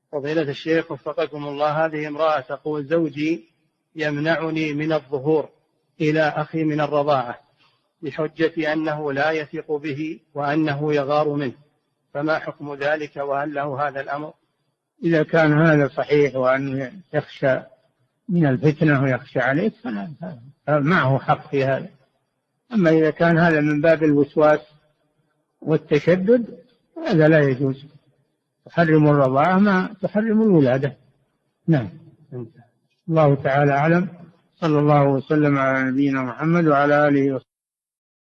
فضيلة الشيخ وفقكم الله، هذه امرأة تقول: زوجي يمنعني من الظهور إلى أخي من الرضاعة بحجة أنه لا يثق به وأنه يغار منه، فما حكم ذلك وهل له هذا الأمر؟ إذا كان هذا صحيح وأنه يخشى من الفتنة ويخشى عليك معه حق في هذا. أما إذا كان هذا من باب الوسواس والتشدد هذا لا يجوز. تحرم الرضاعة ما تحرم الولادة. نعم. الله تعالى أعلم. صلى الله وسلم على نبينا محمد وعلى آله وصحبه.